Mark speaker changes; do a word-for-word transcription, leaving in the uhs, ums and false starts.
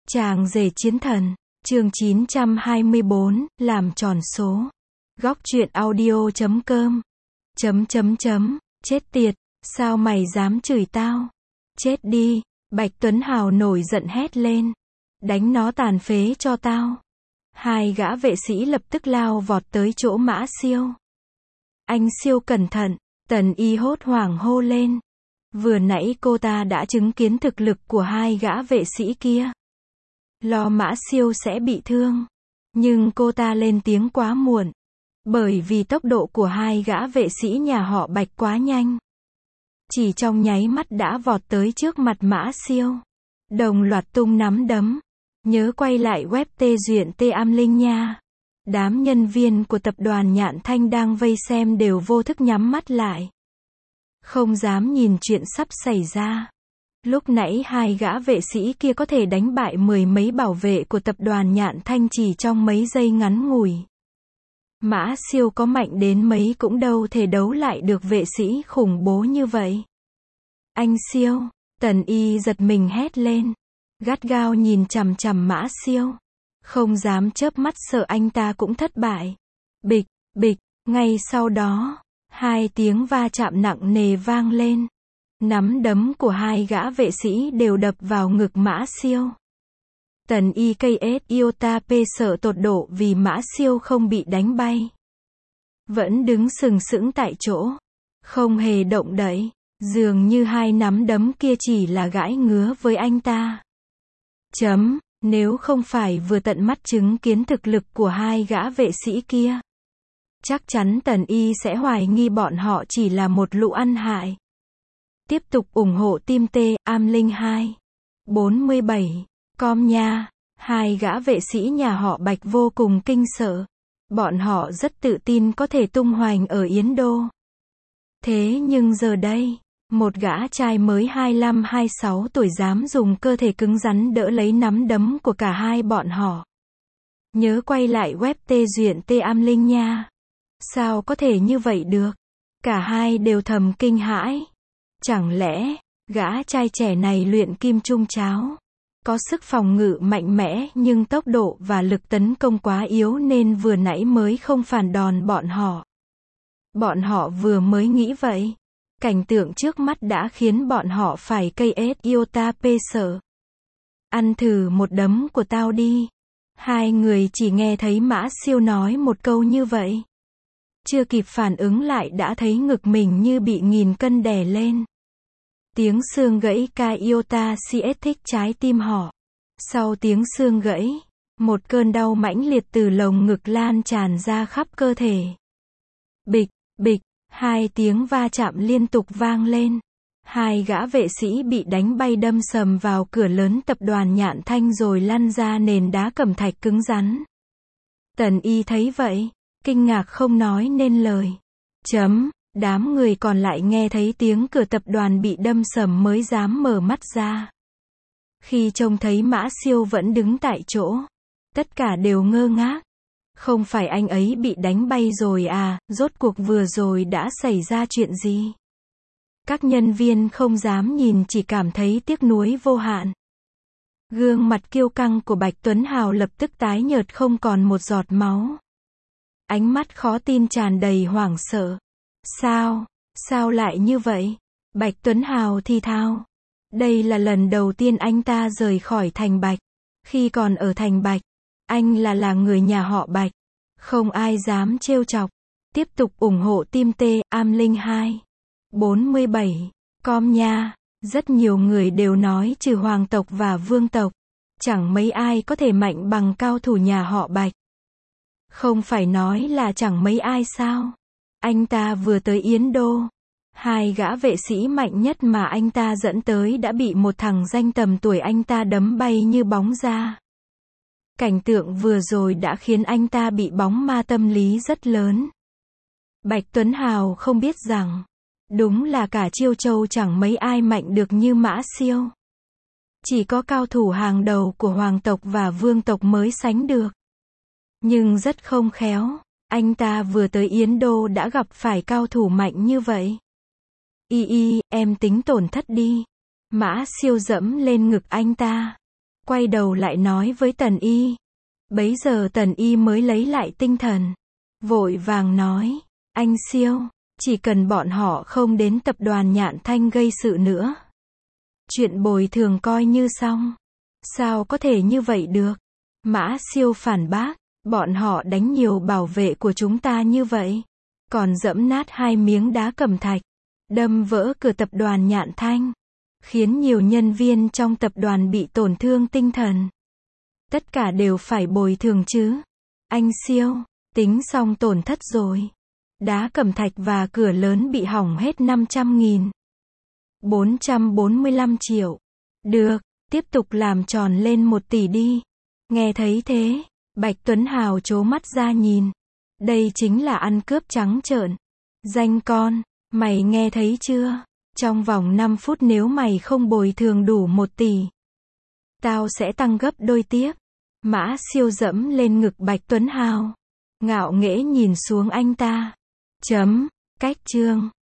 Speaker 1: Chàng rể chiến thần, chương chín trăm hai mươi bốn, làm tròn số. Góc truyện audio chấm com. Chấm chấm chấm, chết tiệt, sao mày dám chửi tao? Chết đi, Bạch Tuấn Hào nổi giận hét lên. Đánh nó tàn phế cho tao. Hai gã vệ sĩ lập tức lao vọt tới chỗ Mã Siêu. Anh Siêu cẩn thận, Tần Y hốt hoảng hô lên. Vừa nãy cô ta đã chứng kiến thực lực của hai gã vệ sĩ kia. Lo Mã Siêu sẽ bị thương. Nhưng cô ta lên tiếng quá muộn. Bởi vì tốc độ của hai gã vệ sĩ nhà họ Bạch quá nhanh. Chỉ trong nháy mắt đã vọt tới trước mặt Mã Siêu. Đồng loạt tung nắm đấm. Nhớ quay lại web tê duyện tê am linh nha. Đám nhân viên của tập đoàn Nhạn Thanh đang vây xem đều vô thức nhắm mắt lại. Không dám nhìn chuyện sắp xảy ra. Lúc nãy hai gã vệ sĩ kia có thể đánh bại mười mấy bảo vệ của tập đoàn Nhạn Thanh chỉ trong mấy giây ngắn ngủi. Mã Siêu có mạnh đến mấy cũng đâu thể đấu lại được vệ sĩ khủng bố như vậy. Anh Siêu, Tần Y giật mình hét lên. Gắt gao nhìn chằm chằm Mã Siêu. Không dám chớp mắt sợ anh ta cũng thất bại. Bịch, bịch, ngay sau đó, hai tiếng va chạm nặng nề vang lên. Nắm đấm của hai gã vệ sĩ đều đập vào ngực Mã Siêu. Tần Y ca ét Iota P sợ tột độ vì Mã Siêu không bị đánh bay. Vẫn đứng sừng sững tại chỗ. Không hề động đậy. Dường như hai nắm đấm kia chỉ là gãi ngứa với anh ta. Chấm, nếu không phải vừa tận mắt chứng kiến thực lực của hai gã vệ sĩ kia. Chắc chắn Tần Y sẽ hoài nghi bọn họ chỉ là một lũ ăn hại. Tiếp tục ủng hộ team T, am linh hai. bốn mươi bảy. Com nha. Hai gã vệ sĩ nhà họ Bạch vô cùng kinh sợ. Bọn họ rất tự tin có thể tung hoành ở Yến Đô. Thế nhưng giờ đây, một gã trai mới hai mươi lăm hai mươi sáu tuổi dám dùng cơ thể cứng rắn đỡ lấy nắm đấm của cả hai bọn họ. Nhớ quay lại web tê duyện tê am linh nha. Sao có thể như vậy được? Cả hai đều thầm kinh hãi. Chẳng lẽ, gã trai trẻ này luyện kim trung cháo? Có sức phòng ngự mạnh mẽ nhưng tốc độ và lực tấn công quá yếu nên vừa nãy mới không phản đòn bọn họ. Bọn họ vừa mới nghĩ vậy. Cảnh tượng trước mắt đã khiến bọn họ phải ca ét Iota P sợ. Ăn thử một đấm của tao đi. Hai người chỉ nghe thấy Mã Siêu nói một câu như vậy. Chưa kịp phản ứng lại đã thấy ngực mình như bị nghìn cân đè lên. Tiếng xương gãy ca iota cs thích trái tim họ. Sau tiếng xương gãy, một cơn đau mãnh liệt từ lồng ngực lan tràn ra khắp cơ thể. Bịch, bịch, hai tiếng va chạm liên tục vang lên. Hai gã vệ sĩ bị đánh bay đâm sầm vào cửa lớn tập đoàn Nhạn Thanh rồi lăn ra nền đá cẩm thạch cứng rắn. Tần Y thấy vậy, kinh ngạc không nói nên lời. Chấm. Đám người còn lại nghe thấy tiếng cửa tập đoàn bị đâm sầm mới dám mở mắt ra. Khi trông thấy Mã Siêu vẫn đứng tại chỗ, tất cả đều ngơ ngác. Không phải anh ấy bị đánh bay rồi à, rốt cuộc vừa rồi đã xảy ra chuyện gì? Các nhân viên không dám nhìn chỉ cảm thấy tiếc nuối vô hạn. Gương mặt kiêu căng của Bạch Tuấn Hào lập tức tái nhợt không còn một giọt máu. Ánh mắt khó tin tràn đầy hoảng sợ. Sao? Sao lại như vậy? Bạch Tuấn Hào thì thào. Đây là lần đầu tiên anh ta rời khỏi thành Bạch. Khi còn ở thành Bạch, anh là là người nhà họ Bạch. Không ai dám trêu chọc. Tiếp tục ủng hộ team T, am linh hai. bốn mươi bảy. Com nha. Rất nhiều người đều nói trừ hoàng tộc và vương tộc. Chẳng mấy ai có thể mạnh bằng cao thủ nhà họ Bạch. Không phải nói là chẳng mấy ai sao? Anh ta vừa tới Yến Đô. Hai gã vệ sĩ mạnh nhất mà anh ta dẫn tới đã bị một thằng danh tầm tuổi anh ta đấm bay như bóng ra. Cảnh tượng vừa rồi đã khiến anh ta bị bóng ma tâm lý rất lớn. Bạch Tuấn Hào không biết rằng, đúng là cả Chiêu Châu chẳng mấy ai mạnh được như Mã Siêu. Chỉ có cao thủ hàng đầu của hoàng tộc và vương tộc mới sánh được. Nhưng rất không khéo. Anh ta vừa tới Yến Đô đã gặp phải cao thủ mạnh như vậy. Y y, em tính tổn thất đi. Mã Siêu dẫm lên ngực anh ta. quay đầu lại nói với Tần Y. Bấy giờ Tần Y mới lấy lại tinh thần. Vội vàng nói, anh Siêu, chỉ cần bọn họ không đến tập đoàn Nhạn Thanh gây sự nữa. Chuyện bồi thường coi như xong. Sao có thể như vậy được? Mã Siêu phản bác, bọn họ đánh nhiều bảo vệ của chúng ta như vậy. Còn dẫm nát hai miếng đá cẩm thạch, đâm vỡ cửa tập đoàn Nhạn Thanh, khiến nhiều nhân viên trong tập đoàn bị tổn thương tinh thần. Tất cả đều phải bồi thường chứ. Anh Siêu, tính xong tổn thất rồi. Đá cẩm thạch và cửa lớn bị hỏng hết năm trăm nghìn. bốn trăm bốn mươi lăm triệu. Được, tiếp tục làm tròn lên một tỷ đi. Nghe thấy thế, Bạch Tuấn Hào trố mắt ra nhìn. Đây chính là ăn cướp trắng trợn. Danh con, mày nghe thấy chưa? Trong vòng năm phút nếu mày không bồi thường đủ một tỷ, tao sẽ tăng gấp đôi tiếp. Mã Siêu dẫm lên ngực Bạch Tuấn Hào, ngạo nghễ nhìn xuống anh ta. Chấm, cách chương.